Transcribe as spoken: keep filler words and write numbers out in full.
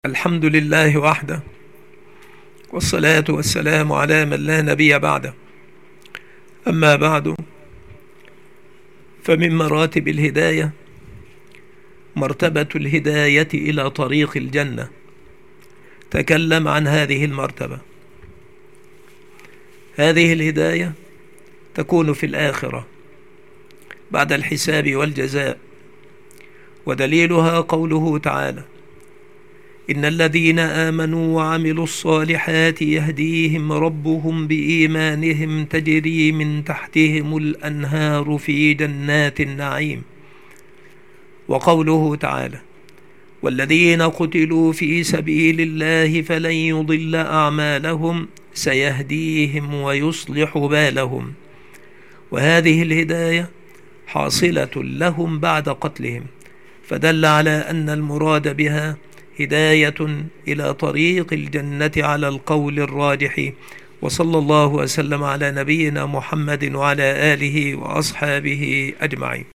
الحمد لله وحده، والصلاة والسلام على من لا نبي بعده. أما بعد، فمن مراتب الهداية مرتبة الهداية إلى طريق الجنة. تكلم عن هذه المرتبة. هذه الهداية تكون في الآخرة بعد الحساب والجزاء، ودليلها قوله تعالى: إن الذين آمنوا وعملوا الصالحات يهديهم ربهم بإيمانهم تجري من تحتهم الأنهار في جنات النعيم. وقوله تعالى: والذين قتلوا في سبيل الله فلن يضل أعمالهم سيهديهم ويصلح بالهم. وهذه الهداية حاصلة لهم بعد قتلهم، فدل على أن المراد بها هداية إلى طريق الجنة على القول الراجح. وصلى الله وسلم على نبينا محمد وعلى آله وأصحابه أجمعين.